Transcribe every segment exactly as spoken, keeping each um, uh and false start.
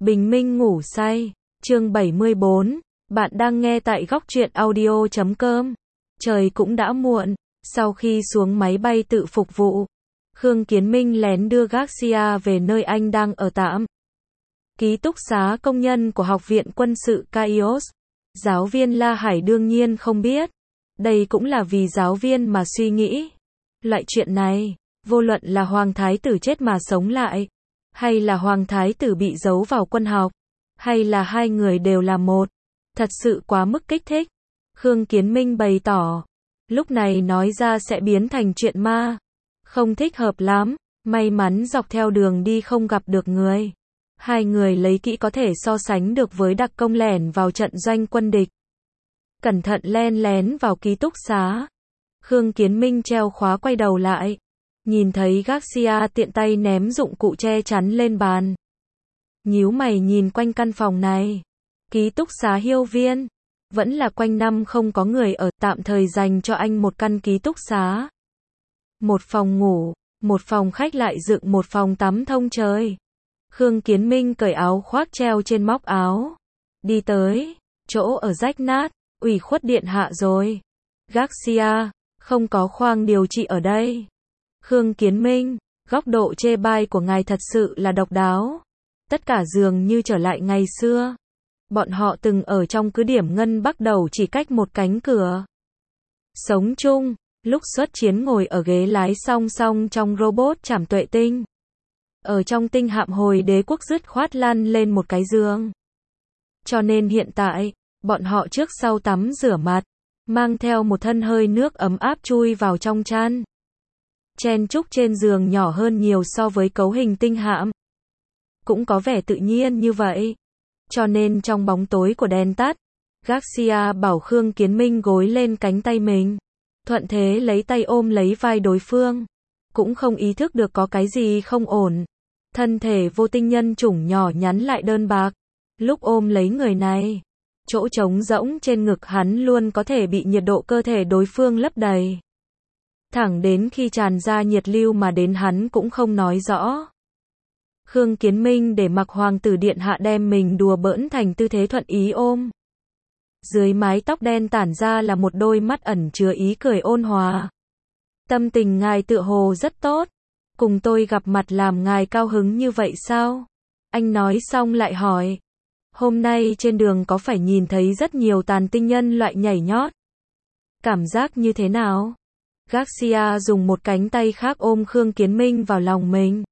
Bình minh ngủ say, chương bảy mươi bốn, bạn đang nghe tại góc truyện audio chấm com. Trời cũng đã muộn, sau khi xuống máy bay tự phục vụ, Khương Kiến Minh lén đưa Garcia về nơi anh đang ở tạm. Ký túc xá công nhân của Học viện Quân sự Caios. Giáo viên La Hải đương nhiên không biết. Đây cũng là vì giáo viên mà suy nghĩ. Loại chuyện này, vô luận là Hoàng Thái tử chết mà sống lại, hay là Hoàng Thái tử bị giấu vào quân học, hay là hai người đều là một, thật sự quá mức kích thích. Khương Kiến Minh bày tỏ, lúc này nói ra sẽ biến thành chuyện ma, không thích hợp lắm. May mắn dọc theo đường đi không gặp được người. Hai người lấy kỹ có thể so sánh được với đặc công lẻn vào trận doanh quân địch. Cẩn thận len lén vào ký túc xá. Khương Kiến Minh treo khóa quay đầu lại. Nhìn thấy Garcia tiện tay ném dụng cụ che chắn lên bàn. Nhíu mày nhìn quanh căn phòng này. Ký túc xá Hiêu Viên. Vẫn là quanh năm không có người ở, tạm thời dành cho anh một căn ký túc xá. Một phòng ngủ, một phòng khách lại dựng một phòng tắm thông trời. Khương Kiến Minh cởi áo khoác treo trên móc áo. Đi tới, chỗ ở rách nát, ủy khuất điện hạ rồi. Garcia, không có khoang điều trị ở đây. Khương Kiến Minh, góc độ chê bai của ngài thật sự là độc đáo. Tất cả dường như trở lại ngày xưa. Bọn họ từng ở trong cứ điểm ngân bắt đầu chỉ cách một cánh cửa. Sống chung, lúc xuất chiến ngồi ở ghế lái song song trong robot trảm tuệ tinh. Ở trong tinh hạm hồi đế quốc dứt khoát lăn lên một cái giường. Cho nên hiện tại, bọn họ trước sau tắm rửa mặt, mang theo một thân hơi nước ấm áp chui vào trong chăn. Chen chúc trên giường nhỏ hơn nhiều so với cấu hình tinh hạm. Cũng có vẻ tự nhiên như vậy. Cho nên trong bóng tối của đèn tắt, Garcia bảo Khương Kiến Minh gối lên cánh tay mình. Thuận thế lấy tay ôm lấy vai đối phương. Cũng không ý thức được có cái gì không ổn. Thân thể vô tinh nhân chủng nhỏ nhắn lại đơn bạc. Lúc ôm lấy người này, chỗ trống rỗng trên ngực hắn luôn có thể bị nhiệt độ cơ thể đối phương lấp đầy. Thẳng đến khi tràn ra nhiệt lưu mà đến hắn cũng không nói rõ. Khương Kiến Minh để mặc hoàng tử điện hạ đem mình đùa bỡn thành tư thế thuận ý ôm. Dưới mái tóc đen tản ra là một đôi mắt ẩn chứa ý cười ôn hòa. Tâm tình ngài tựa hồ rất tốt. Cùng tôi gặp mặt làm ngài cao hứng như vậy sao? Anh nói xong lại hỏi. Hôm nay trên đường có phải nhìn thấy rất nhiều tàn tinh nhân loại nhảy nhót? Cảm giác như thế nào? Garcia dùng một cánh tay khác ôm Khương Kiến Minh vào lòng mình.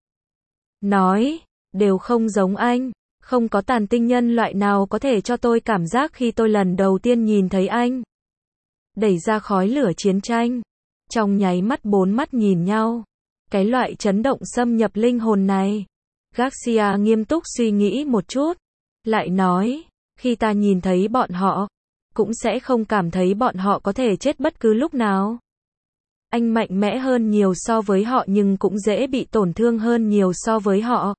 Nói, đều không giống anh. Không có tàn tinh nhân loại nào có thể cho tôi cảm giác khi tôi lần đầu tiên nhìn thấy anh. Đẩy ra khói lửa chiến tranh. Trong nháy mắt bốn mắt nhìn nhau. Cái loại chấn động xâm nhập linh hồn này. Garcia nghiêm túc suy nghĩ một chút. Lại nói, khi ta nhìn thấy bọn họ, cũng sẽ không cảm thấy bọn họ có thể chết bất cứ lúc nào. Anh mạnh mẽ hơn nhiều so với họ nhưng cũng dễ bị tổn thương hơn nhiều so với họ.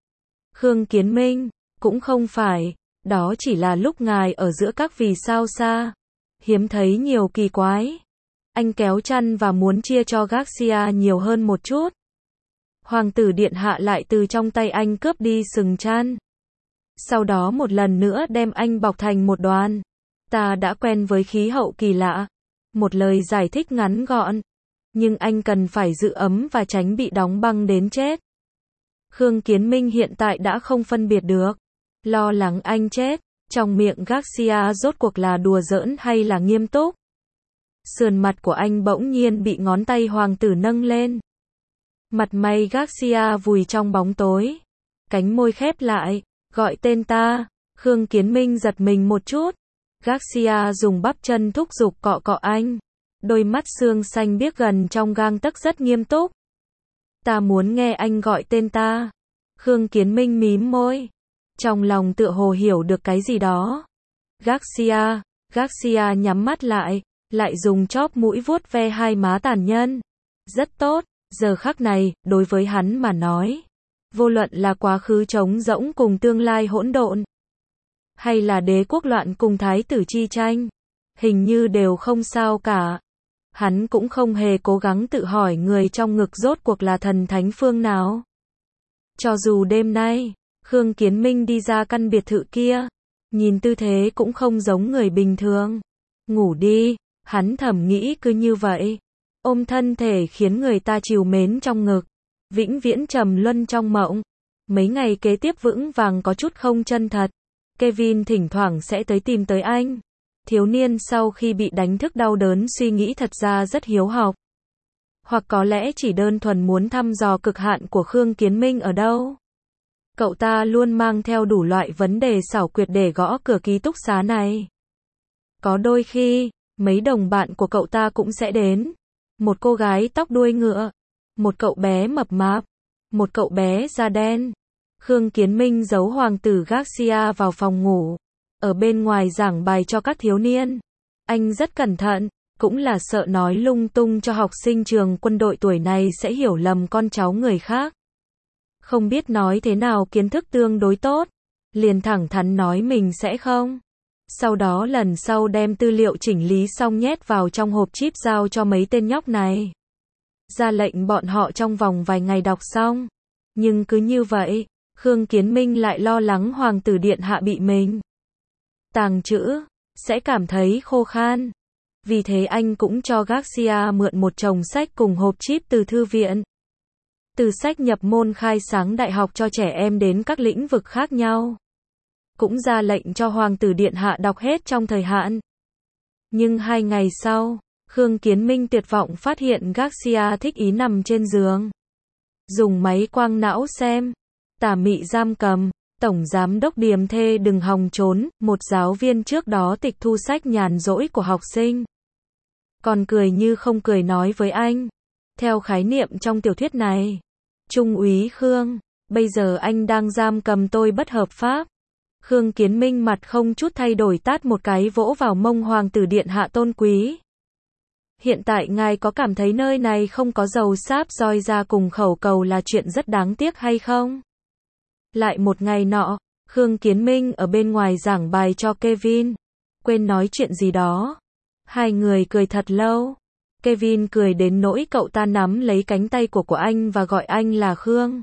Khương Kiến Minh, cũng không phải, đó chỉ là lúc ngài ở giữa các vì sao xa. Hiếm thấy nhiều kỳ quái. Anh kéo chăn và muốn chia cho Garcia nhiều hơn một chút. Hoàng tử điện hạ lại từ trong tay anh cướp đi sừng chăn. Sau đó một lần nữa đem anh bọc thành một đoàn. Ta đã quen với khí hậu kỳ lạ. Một lời giải thích ngắn gọn. Nhưng anh cần phải giữ ấm và tránh bị đóng băng đến chết. Khương Kiến Minh hiện tại đã không phân biệt được. Lo lắng anh chết. Trong miệng Garcia rốt cuộc là đùa giỡn hay là nghiêm túc. Sườn mặt của anh bỗng nhiên bị ngón tay hoàng tử nâng lên. Mặt mày Garcia vùi trong bóng tối. Cánh môi khép lại. Gọi tên ta. Khương Kiến Minh giật mình một chút. Garcia dùng bắp chân thúc giục cọ cọ anh. Đôi mắt xương xanh biếc gần trong gang tấc rất nghiêm túc. Ta muốn nghe anh gọi tên ta. Khương Kiến Minh mím môi. Trong lòng tựa hồ hiểu được cái gì đó. Garcia. Garcia nhắm mắt lại. Lại dùng chóp mũi vuốt ve hai má tàn nhân. Rất tốt. Giờ khắc này, đối với hắn mà nói. Vô luận là quá khứ trống rỗng cùng tương lai hỗn độn. Hay là đế quốc loạn cùng thái tử chi tranh. Hình như đều không sao cả. Hắn cũng không hề cố gắng tự hỏi người trong ngực rốt cuộc là thần thánh phương nào. Cho dù đêm nay, Khương Kiến Minh đi ra căn biệt thự kia, nhìn tư thế cũng không giống người bình thường. Ngủ đi, hắn thầm nghĩ cứ như vậy. Ôm thân thể khiến người ta trìu mến trong ngực, vĩnh viễn trầm luân trong mộng. Mấy ngày kế tiếp vững vàng có chút không chân thật. Kevin thỉnh thoảng sẽ tới tìm tới anh. Thiếu niên sau khi bị đánh thức đau đớn suy nghĩ thật ra rất hiếu học. Hoặc có lẽ chỉ đơn thuần muốn thăm dò cực hạn của Khương Kiến Minh ở đâu. Cậu ta luôn mang theo đủ loại vấn đề xảo quyệt để gõ cửa ký túc xá này. Có đôi khi, mấy đồng bạn của cậu ta cũng sẽ đến. Một cô gái tóc đuôi ngựa, một cậu bé mập mạp, một cậu bé da đen. Khương Kiến Minh giấu hoàng tử Garcia vào phòng ngủ, ở bên ngoài giảng bài cho các thiếu niên. Anh rất cẩn thận, cũng là sợ nói lung tung cho học sinh trường quân đội tuổi này sẽ hiểu lầm con cháu người khác. Không biết nói thế nào kiến thức tương đối tốt, liền thẳng thắn nói mình sẽ không. Sau đó lần sau đem tư liệu chỉnh lý xong nhét vào trong hộp chip giao cho mấy tên nhóc này. Ra lệnh bọn họ trong vòng vài ngày đọc xong. Nhưng cứ như vậy, Khương Kiến Minh lại lo lắng hoàng tử điện hạ bị mình tàng trữ, sẽ cảm thấy khô khan. Vì thế anh cũng cho Garcia mượn một chồng sách cùng hộp chip từ thư viện. Từ sách nhập môn khai sáng đại học cho trẻ em đến các lĩnh vực khác nhau. Cũng ra lệnh cho hoàng tử điện hạ đọc hết trong thời hạn. Nhưng hai ngày sau, Khương Kiến Minh tuyệt vọng phát hiện Garcia thích ý nằm trên giường. Dùng máy quang não xem. Tà mị giam cầm, tổng giám đốc Điềm Thê đừng hòng trốn, một giáo viên trước đó tịch thu sách nhàn rỗi của học sinh. Còn cười như không cười nói với anh. Theo khái niệm trong tiểu thuyết này, Trung úy Khương, bây giờ anh đang giam cầm tôi bất hợp pháp. Khương Kiến Minh mặt không chút thay đổi tát một cái vỗ vào mông hoàng tử điện hạ tôn quý. Hiện tại ngài có cảm thấy nơi này không có dầu sáp roi ra cùng khẩu cầu là chuyện rất đáng tiếc hay không? Lại một ngày nọ, Khương Kiến Minh ở bên ngoài giảng bài cho Kevin. Quên nói chuyện gì đó. Hai người cười thật lâu. Kevin cười đến nỗi cậu ta nắm lấy cánh tay của của anh và gọi anh là Khương.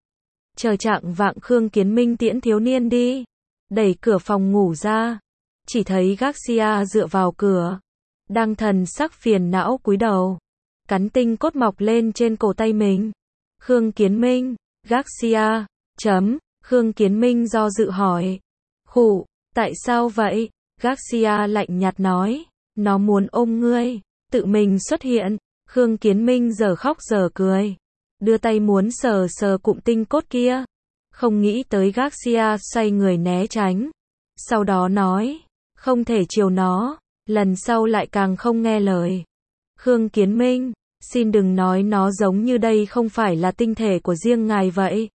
Chờ trạng vạng Khương Kiến Minh tiễn thiếu niên đi. Đẩy cửa phòng ngủ ra. Chỉ thấy Garcia dựa vào cửa. Đang thần sắc phiền não cúi đầu. Cắn tinh cốt mọc lên trên cổ tay mình. Khương Kiến Minh, Garcia, chấm. Khương Kiến Minh do dự hỏi. Khụ, tại sao vậy? Garcia lạnh nhạt nói. Nó muốn ôm ngươi. Tự mình xuất hiện. Khương Kiến Minh giờ khóc giờ cười. Đưa tay muốn sờ sờ cụm tinh cốt kia. Không nghĩ tới Garcia xoay người né tránh. Sau đó nói. Không thể chiều nó. Lần sau lại càng không nghe lời. Khương Kiến Minh, xin đừng nói nó giống như đây không phải là tinh thể của riêng ngài vậy.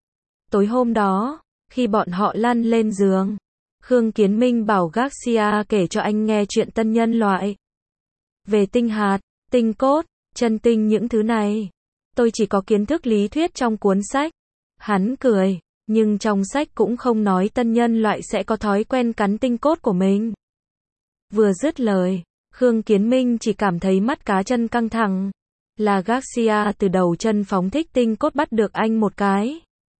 Tối hôm đó, khi bọn họ lăn lên giường, Khương Kiến Minh bảo Garcia kể cho anh nghe chuyện tân nhân loại. Về tinh hạt, tinh cốt, chân tinh những thứ này. Tôi chỉ có kiến thức lý thuyết trong cuốn sách. Hắn cười, nhưng trong sách cũng không nói tân nhân loại sẽ có thói quen cắn tinh cốt của mình. Vừa dứt lời, Khương Kiến Minh chỉ cảm thấy mắt cá chân căng thẳng. Là Garcia từ đầu chân phóng thích tinh cốt bắt được anh một cái.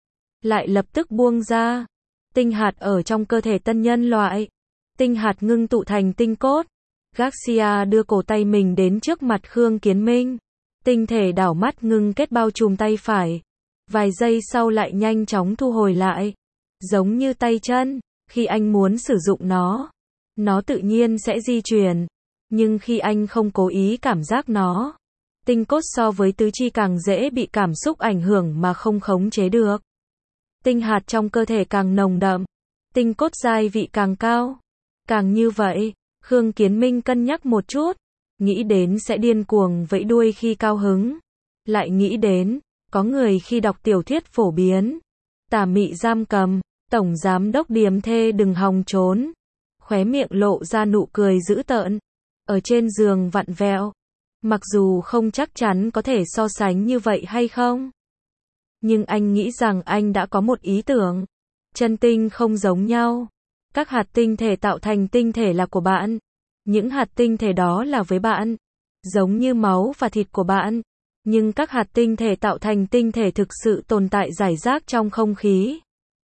Lại lập tức buông ra. Tinh hạt ở trong cơ thể tân nhân loại. Tinh hạt ngưng tụ thành tinh cốt. Garcia đưa cổ tay mình đến trước mặt Khương Kiến Minh. Tinh thể đảo mắt ngưng kết bao trùm tay phải. Vài giây sau lại nhanh chóng thu hồi lại. Giống như tay chân, khi anh muốn sử dụng nó, nó tự nhiên sẽ di chuyển. Nhưng khi anh không cố ý cảm giác nó, tinh cốt so với tứ chi càng dễ bị cảm xúc ảnh hưởng mà không khống chế được. Tinh hạt trong cơ thể càng nồng đậm, tinh cốt giai vị càng cao. Càng như vậy, Khương Kiến Minh cân nhắc một chút, nghĩ đến sẽ điên cuồng vẫy đuôi khi cao hứng. Lại nghĩ đến, có người khi đọc tiểu thuyết phổ biến, tà mị giam cầm, tổng giám đốc Điềm Thê đừng hòng trốn. Khóe miệng lộ ra nụ cười dữ tợn, ở trên giường vặn vẹo. Mặc dù không chắc chắn có thể so sánh như vậy hay không, nhưng anh nghĩ rằng anh đã có một ý tưởng. Chân tinh không giống nhau. Các hạt tinh thể tạo thành tinh thể là của bạn. Những hạt tinh thể đó là với bạn. Giống như máu và thịt của bạn. Nhưng các hạt tinh thể tạo thành tinh thể thực sự tồn tại rải rác trong không khí.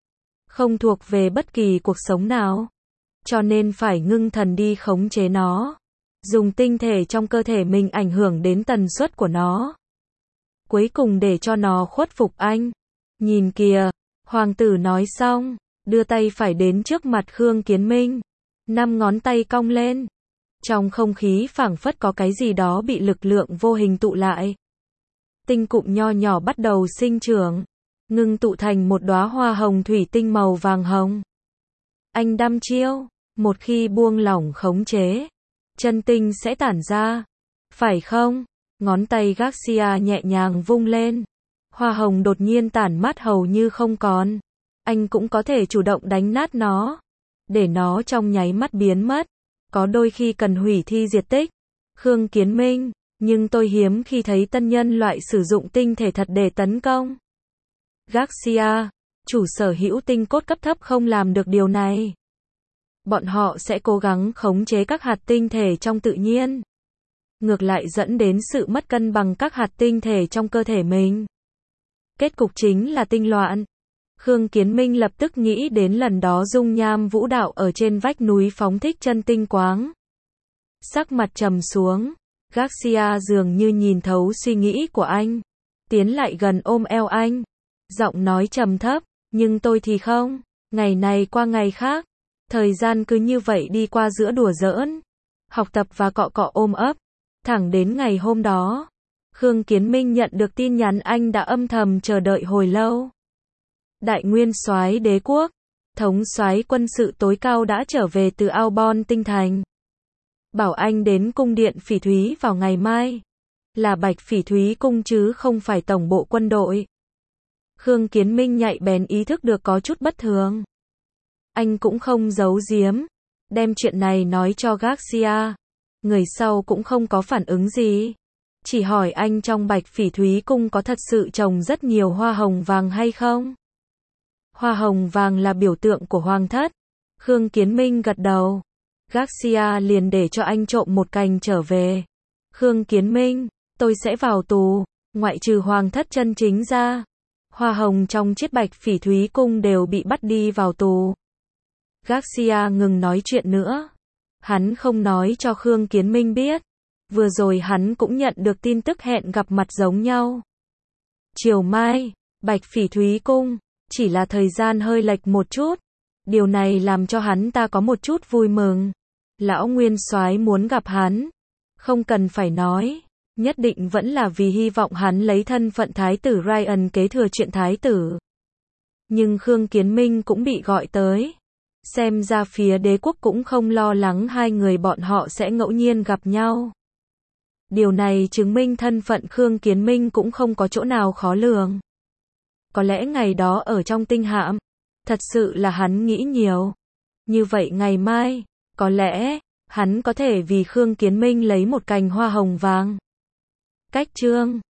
không thuộc về bất kỳ cuộc sống nào. Cho nên phải ngưng thần đi khống chế nó. Dùng tinh thể trong cơ thể mình ảnh hưởng đến tần suất của nó. Cuối cùng để cho nó khuất phục anh. Nhìn kìa, hoàng tử nói xong, đưa tay phải đến trước mặt Khương Kiến Minh. Năm ngón tay cong lên. Trong không khí phảng phất có cái gì đó bị lực lượng vô hình tụ lại. Tinh cụm nho nhỏ bắt đầu sinh trưởng, ngưng tụ thành một đóa hoa hồng thủy tinh màu vàng hồng. Anh đăm chiêu, một khi buông lỏng khống chế, chân tinh sẽ tản ra. Phải không? Ngón tay Garcia nhẹ nhàng vung lên. Hoa hồng đột nhiên tản mát hầu như không còn. Anh cũng có thể chủ động đánh nát nó, để nó trong nháy mắt biến mất. Có đôi khi cần hủy thi diệt tích. Khương Kiến Minh, nhưng tôi hiếm khi thấy tân nhân loại sử dụng tinh thể thật để tấn công. Garcia, chủ sở hữu tinh cốt cấp thấp không làm được điều này. Bọn họ sẽ cố gắng khống chế các hạt tinh thể trong tự nhiên. Ngược lại dẫn đến sự mất cân bằng các hạt tinh thể trong cơ thể mình. Kết cục chính là tinh loạn. Khương Kiến Minh lập tức nghĩ đến lần đó dung nham vũ đạo ở trên vách núi phóng thích chân tinh quáng. Sắc mặt trầm xuống, Garcia dường như nhìn thấu suy nghĩ của anh. Tiến lại gần ôm eo anh. Giọng nói trầm thấp, nhưng tôi thì không. Ngày này qua ngày khác. Thời gian cứ như vậy đi qua giữa đùa giỡn, học tập và cọ cọ ôm ấp. Thẳng đến ngày hôm đó, Khương Kiến Minh nhận được tin nhắn anh đã âm thầm chờ đợi hồi lâu. Đại nguyên soái đế quốc, thống soái quân sự tối cao đã trở về từ Aobon tinh thành. Bảo anh đến cung điện phỉ thúy vào ngày mai. Là Bạch Phỉ Thúy cung chứ không phải tổng bộ quân đội. Khương Kiến Minh nhạy bén ý thức được có chút bất thường. Anh cũng không giấu giếm, đem chuyện này nói cho Garcia. Người sau cũng không có phản ứng gì. Chỉ hỏi anh trong Bạch Phỉ Thúy cung có thật sự trồng rất nhiều hoa hồng vàng hay không? Hoa hồng vàng là biểu tượng của hoàng thất. Khương Kiến Minh gật đầu. Garcia liền để cho anh trộm một cành trở về. Khương Kiến Minh, tôi sẽ vào tù, ngoại trừ hoàng thất chân chính ra. Hoa hồng trong chiết Bạch Phỉ Thúy cung đều bị bắt đi vào tù. Garcia ngừng nói chuyện nữa. Hắn không nói cho Khương Kiến Minh biết. Vừa rồi hắn cũng nhận được tin tức hẹn gặp mặt giống nhau. Chiều mai, Bạch Phỉ Thúy cung, chỉ là thời gian hơi lệch một chút. Điều này làm cho hắn ta có một chút vui mừng. Lão nguyên soái muốn gặp hắn. Không cần phải nói, nhất định vẫn là vì hy vọng hắn lấy thân phận thái tử Ryan kế thừa chuyện thái tử. Nhưng Khương Kiến Minh cũng bị gọi tới. Xem ra phía đế quốc cũng không lo lắng hai người bọn họ sẽ ngẫu nhiên gặp nhau. Điều này chứng minh thân phận Khương Kiến Minh cũng không có chỗ nào khó lường. Có lẽ ngày đó ở trong tinh hạm, thật sự là hắn nghĩ nhiều. Như vậy ngày mai, có lẽ, hắn có thể vì Khương Kiến Minh lấy một cành hoa hồng vàng. Cách chương